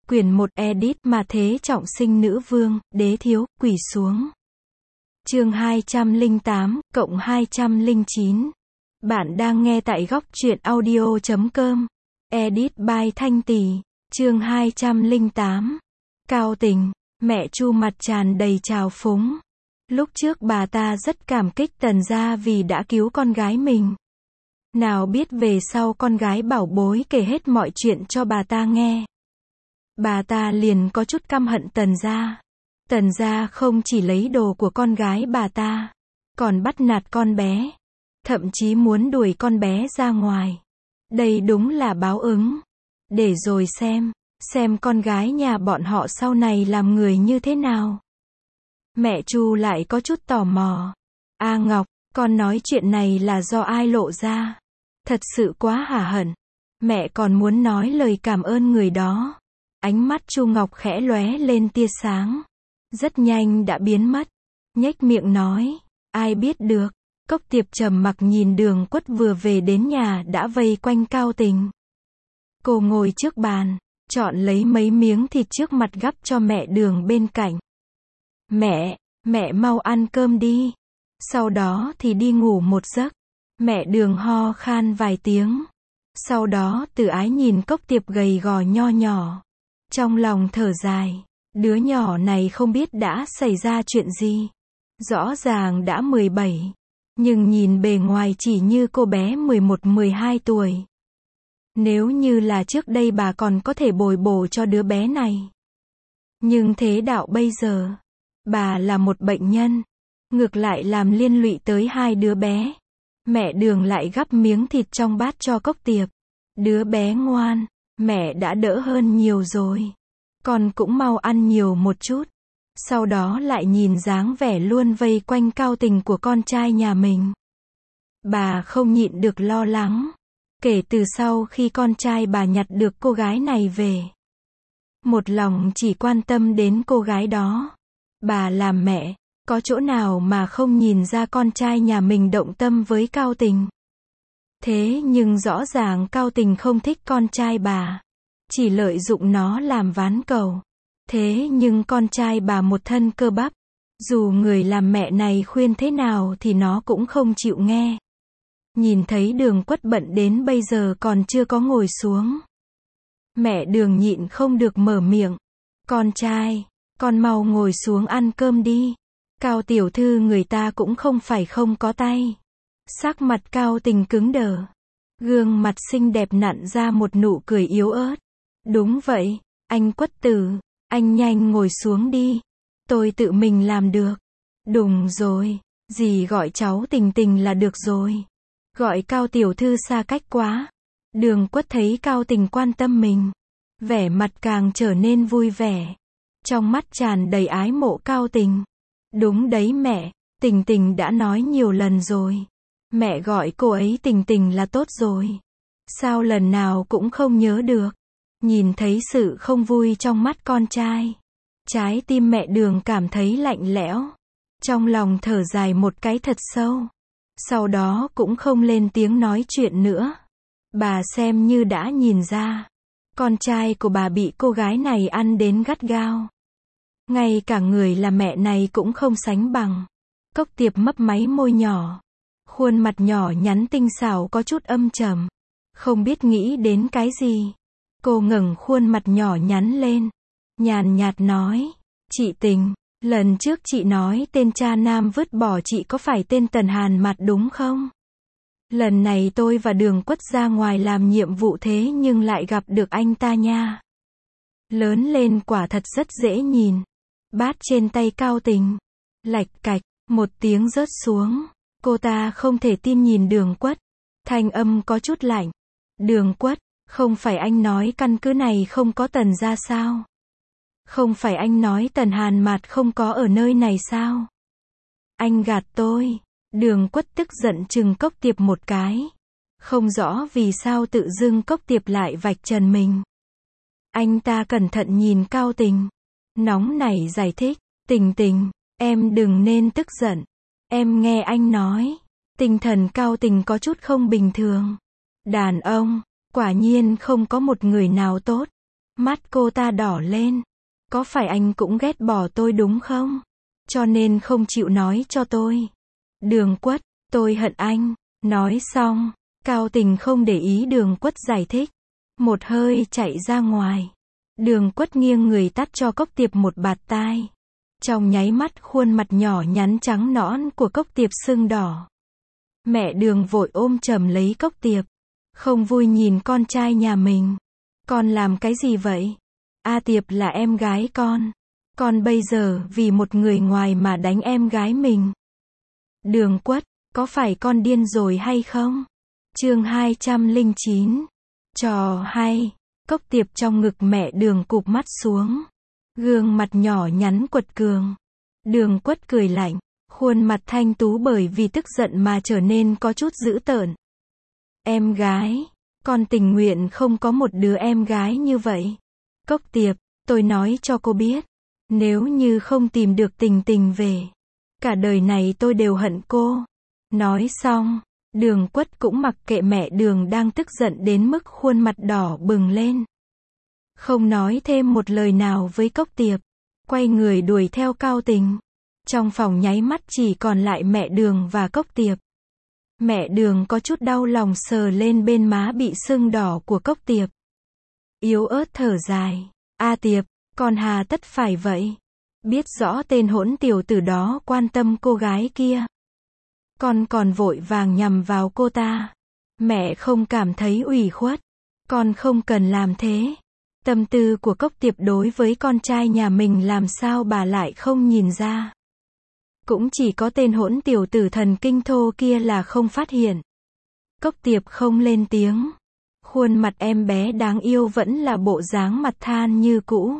Quyển 1 edit mà thế trọng sinh nữ vương, đế thiếu, quỳ xuống. Chương 208, cộng 209. Bạn đang nghe tại góc truyện audio.com. Edit by Thanh Tỳ. Chương 208. Cao Tình. Mẹ Chu mặt tràn đầy trào phúng. Lúc trước bà ta rất cảm kích Tần gia vì đã cứu con gái mình. Nào biết về sau con gái bảo bối kể hết mọi chuyện cho bà ta nghe. Bà ta liền có chút căm hận Tần gia. Tần gia không chỉ lấy đồ của con gái bà ta, còn bắt nạt con bé. Thậm chí muốn đuổi con bé ra ngoài. Đây đúng là báo ứng. Để rồi xem con gái nhà bọn họ sau này làm người như thế nào. Mẹ Chu lại có chút tò mò. A Ngọc, con nói chuyện này là do ai lộ ra? Thật sự quá hả hận. Mẹ còn muốn nói lời cảm ơn người đó. Ánh mắt Chu Ngọc khẽ lóe lên tia sáng. Rất nhanh đã biến mất. Nhếch miệng nói, ai biết được. Cốc Tiệp trầm mặc nhìn Đường Quất vừa về đến nhà đã vây quanh Cao Tình. Cô ngồi trước bàn, chọn lấy mấy miếng thịt trước mặt gắp cho mẹ Đường bên cạnh. Mẹ mau ăn cơm đi. Sau đó thì đi ngủ một giấc. Mẹ Đường ho khan vài tiếng. Sau đó Từ Ái nhìn Cốc Tiệp gầy gò nho nhỏ. Trong lòng thở dài. Đứa nhỏ này không biết đã xảy ra chuyện gì. Rõ ràng đã 17. Nhưng nhìn bề ngoài chỉ như cô bé 11-12 tuổi. Nếu như là trước đây bà còn có thể bồi bổ cho đứa bé này. Nhưng thế đạo bây giờ, bà là một bệnh nhân. Ngược lại làm liên lụy tới hai đứa bé. Mẹ Đường lại gắp miếng thịt trong bát cho Cốc Tiệp. Đứa bé ngoan, mẹ đã đỡ hơn nhiều rồi. Con cũng mau ăn nhiều một chút. Sau đó lại nhìn dáng vẻ luôn vây quanh Cao Tình của con trai nhà mình. Bà không nhịn được lo lắng. Kể từ sau khi con trai bà nhặt được cô gái này về. Một lòng chỉ quan tâm đến cô gái đó. Bà làm mẹ, có chỗ nào mà không nhìn ra con trai nhà mình động tâm với Cao Tình. Thế nhưng rõ ràng Cao Tình không thích con trai bà. Chỉ lợi dụng nó làm ván cầu. Thế nhưng con trai bà một thân cơ bắp. Dù người làm mẹ này khuyên thế nào thì nó cũng không chịu nghe. Nhìn thấy Đường Quất bận đến bây giờ còn chưa có ngồi xuống. Mẹ Đường nhịn không được mở miệng. Con trai, con mau ngồi xuống ăn cơm đi. Cao tiểu thư người ta cũng không phải không có tay. Sắc mặt Cao Tình cứng đờ. Gương mặt xinh đẹp nặn ra một nụ cười yếu ớt. Đúng vậy, anh Quất tử. Anh nhanh ngồi xuống đi. Tôi tự mình làm được. Đúng rồi. Dì gọi cháu Tình Tình là được rồi. Gọi Cao tiểu thư xa cách quá. Đường Quất thấy Cao Tình quan tâm mình. Vẻ mặt càng trở nên vui vẻ. Trong mắt tràn đầy ái mộ Cao Tình. Đúng đấy mẹ. Tình Tình đã nói nhiều lần rồi. Mẹ gọi cô ấy Tình Tình là tốt rồi. Sao lần nào cũng không nhớ được. Nhìn thấy sự không vui trong mắt con trai. Trái tim mẹ Đường cảm thấy lạnh lẽo. Trong lòng thở dài một cái thật sâu. Sau đó cũng không lên tiếng nói chuyện nữa. Bà xem như đã nhìn ra. Con trai của bà bị cô gái này ăn đến gắt gao. Ngay cả người là mẹ này cũng không sánh bằng. Cốc Tiệp mấp máy môi nhỏ. Khuôn mặt nhỏ nhắn tinh xảo có chút âm trầm. Không biết nghĩ đến cái gì. Cô ngẩng khuôn mặt nhỏ nhắn lên. Nhàn nhạt nói. Chị Tình, lần trước chị nói tên cha nam vứt bỏ chị có phải tên Tần Hàn Mạt đúng không? Lần này tôi và Đường Quất ra ngoài làm nhiệm vụ thế nhưng lại gặp được anh ta nha. Lớn lên quả thật rất dễ nhìn. Bát trên tay Cao Tình. Lạch cạch, một tiếng rớt xuống. Cô ta không thể tin nhìn Đường Quất. Thanh âm có chút lạnh. Đường Quất. Không phải anh nói căn cứ này không có Tần gia sao? Không phải anh nói Tần Hàn Mạt không có ở nơi này sao? Anh gạt tôi. Đường Quất tức giận trừng Cốc Tiệp một cái. Không rõ vì sao tự dưng Cốc Tiệp lại vạch trần mình. Anh ta cẩn thận nhìn Cao Tình. Nóng nảy giải thích. Tình Tình, em đừng nên tức giận. Em nghe anh nói. Tinh thần Cao Tình có chút không bình thường. Đàn ông. Quả nhiên không có một người nào tốt. Mắt cô ta đỏ lên. Có phải anh cũng ghét bỏ tôi đúng không? Cho nên không chịu nói cho tôi. Đường Quất, tôi hận anh. Nói xong, Cao Tình không để ý Đường Quất giải thích. Một hơi chạy ra ngoài. Đường Quất nghiêng người tát cho Cốc Tiệp một bạt tai. Trong nháy mắt khuôn mặt nhỏ nhắn trắng nõn của Cốc Tiệp sưng đỏ. Mẹ Đường vội ôm chầm lấy Cốc Tiệp. Không vui nhìn con trai nhà mình. Con làm cái gì vậy? A Tiệp là em gái con. Con bây giờ vì một người ngoài mà đánh em gái mình. Đường Quất, có phải con điên rồi hay không? Chương 209. Trò hay. Cốc Tiệp trong ngực mẹ Đường cụp mắt xuống. Gương mặt nhỏ nhắn quật cường. Đường Quất cười lạnh. Khuôn mặt thanh tú bởi vì tức giận mà trở nên có chút dữ tợn. Em gái. Con tình nguyện không có một đứa em gái như vậy. Cốc Tiệp, tôi nói cho cô biết. Nếu như không tìm được Tình Tình về. Cả đời này tôi đều hận cô. Nói xong, Đường Quất cũng mặc kệ mẹ Đường đang tức giận đến mức khuôn mặt đỏ bừng lên. Không nói thêm một lời nào với Cốc Tiệp. Quay người đuổi theo Cao Tình. Trong phòng nháy mắt chỉ còn lại mẹ Đường và Cốc Tiệp. Mẹ Đường có chút đau lòng sờ lên bên má bị sưng đỏ của Cốc Tiệp. Yếu ớt thở dài. A Tiệp, con hà tất phải vậy. Biết rõ tên hỗn tiểu tử đó quan tâm cô gái kia. Con còn vội vàng nhằm vào cô ta. Mẹ không cảm thấy ủy khuất. Con không cần làm thế. Tâm tư của Cốc Tiệp đối với con trai nhà mình làm sao bà lại không nhìn ra. Cũng chỉ có tên hỗn tiểu tử thần kinh thô kia là không phát hiện. Cốc Tiệp không lên tiếng. Khuôn mặt em bé đáng yêu vẫn là bộ dáng mặt than như cũ.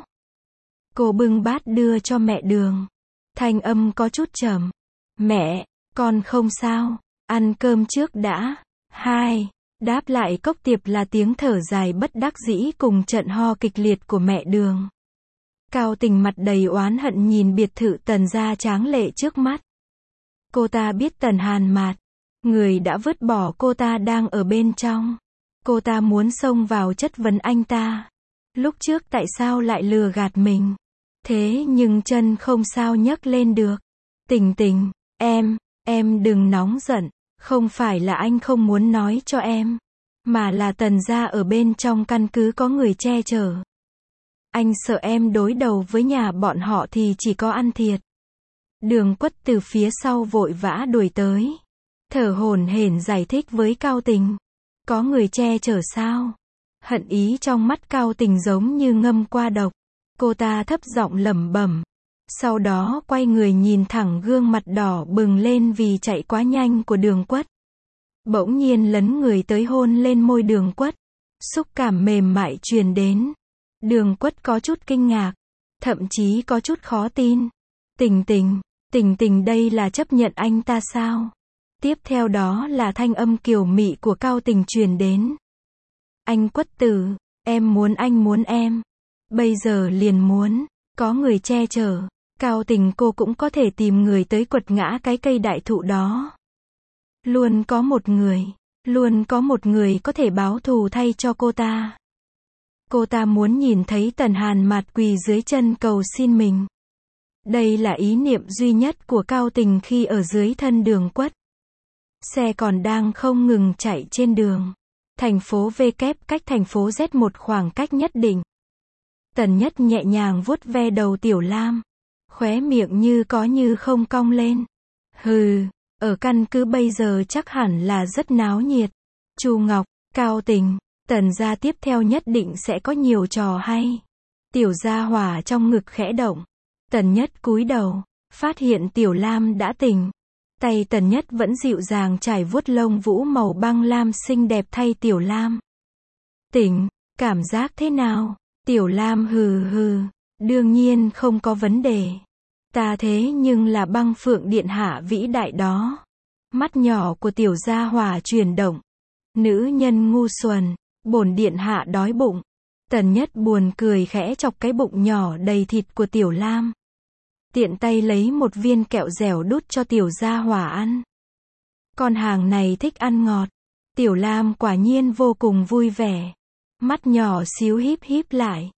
Cô bưng bát đưa cho mẹ Đường. Thanh âm có chút trầm. Mẹ, con không sao. Ăn cơm trước đã. Hai. Đáp lại Cốc Tiệp là tiếng thở dài bất đắc dĩ cùng trận ho kịch liệt của mẹ Đường. Cao Tình mặt đầy oán hận nhìn biệt thự Tần gia tráng lệ trước mắt. Cô ta biết Tần Hàn Mạt, người đã vứt bỏ cô ta đang ở bên trong. Cô ta muốn xông vào chất vấn anh ta. Lúc trước tại sao lại lừa gạt mình? Thế nhưng chân không sao nhấc lên được. Tình Tình, em đừng nóng giận. Không phải là anh không muốn nói cho em. Mà là Tần gia ở bên trong căn cứ có người che chở. Anh sợ em đối đầu với nhà bọn họ thì chỉ có ăn thiệt. Đường Quất từ phía sau vội vã đuổi tới. Thở hổn hển giải thích với Cao Tình. Có người che chở sao? Hận ý trong mắt Cao Tình giống như ngâm qua độc. Cô ta thấp giọng lẩm bẩm. Sau đó quay người nhìn thẳng gương mặt đỏ bừng lên vì chạy quá nhanh của Đường Quất. Bỗng nhiên lấn người tới hôn lên môi Đường Quất. Xúc cảm mềm mại truyền đến. Đường Quất có chút kinh ngạc. Thậm chí có chút khó tin. Tình Tình đây là chấp nhận anh ta sao? Tiếp theo đó là thanh âm kiều mị của Cao Tình truyền đến. Anh Quất tử, em muốn anh muốn em. Bây giờ liền muốn, có người che chở. Cao Tình cô cũng có thể tìm người tới quật ngã cái cây đại thụ đó. Luôn có một người có thể báo thù thay cho cô ta. Cô ta muốn nhìn thấy Tần Hàn Mạt quỳ dưới chân cầu xin mình. Đây là ý niệm duy nhất của Cao Tình khi ở dưới thân Đường Quất. Xe còn đang không ngừng chạy trên đường. Thành phố V kép cách thành phố Z một khoảng cách nhất định. Tần Nhất nhẹ nhàng vuốt ve đầu Tiểu Lam. Khóe miệng như có như không cong lên. Hừ, ở căn cứ bây giờ chắc hẳn là rất náo nhiệt. Chu Ngọc, Cao Tình, Tần gia tiếp theo nhất định sẽ có nhiều trò hay. Tiểu gia hỏa trong ngực khẽ động. Tần Nhất cúi đầu, phát hiện Tiểu Lam đã tỉnh. Tay Tần Nhất vẫn dịu dàng trải vuốt lông vũ màu băng lam xinh đẹp thay Tiểu Lam. Tỉnh, cảm giác thế nào? Tiểu Lam hừ hừ, đương nhiên không có vấn đề. Ta thế nhưng là Băng Phượng điện hạ vĩ đại đó. Mắt nhỏ của Tiểu gia hỏa chuyển động. Nữ nhân ngu xuẩn, bổn điện hạ đói bụng. Tần Nhất buồn cười khẽ chọc cái bụng nhỏ đầy thịt của Tiểu Lam. Tiện tay lấy một viên kẹo dẻo đút cho Tiểu gia hỏa ăn. Con hàng này thích ăn ngọt. Tiểu Lam quả nhiên vô cùng vui vẻ. Mắt nhỏ xíu híp híp lại.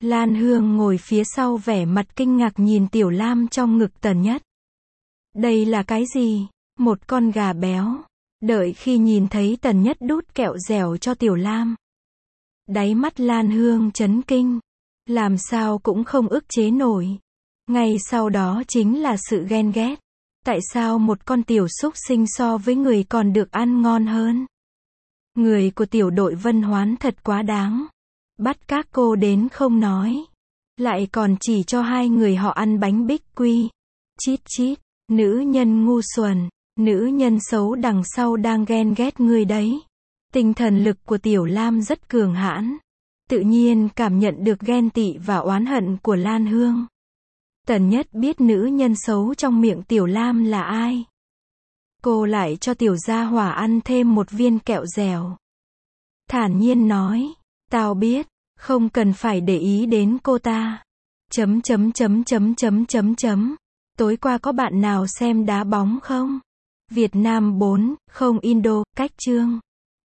Lan Hương ngồi phía sau vẻ mặt kinh ngạc nhìn Tiểu Lam trong ngực Tần Nhất. Đây là cái gì? Một con gà béo. Đợi khi nhìn thấy Tần Nhất đút kẹo dẻo cho Tiểu Lam. Đáy mắt Lan Hương chấn kinh. Làm sao cũng không ức chế nổi. Ngay sau đó chính là sự ghen ghét. Tại sao một con tiểu súc sinh so với người còn được ăn ngon hơn? Người của tiểu đội Vân Hoán thật quá đáng. Bắt các cô đến không nói. Lại còn chỉ cho hai người họ ăn bánh bích quy. Chít chít, nữ nhân ngu xuẩn, nữ nhân xấu đằng sau đang ghen ghét người đấy. Tinh thần lực của Tiểu Lam rất cường hãn. Tự nhiên cảm nhận được ghen tị và oán hận của Lan Hương. Tần Nhất biết nữ nhân xấu trong miệng Tiểu Lam là ai. Cô lại cho Tiểu Gia Hỏa ăn thêm một viên kẹo dẻo. Thản nhiên nói, tao biết, không cần phải để ý đến cô ta. Tối qua có bạn nào xem đá bóng không? Việt Nam 4, không Indo, cách chương.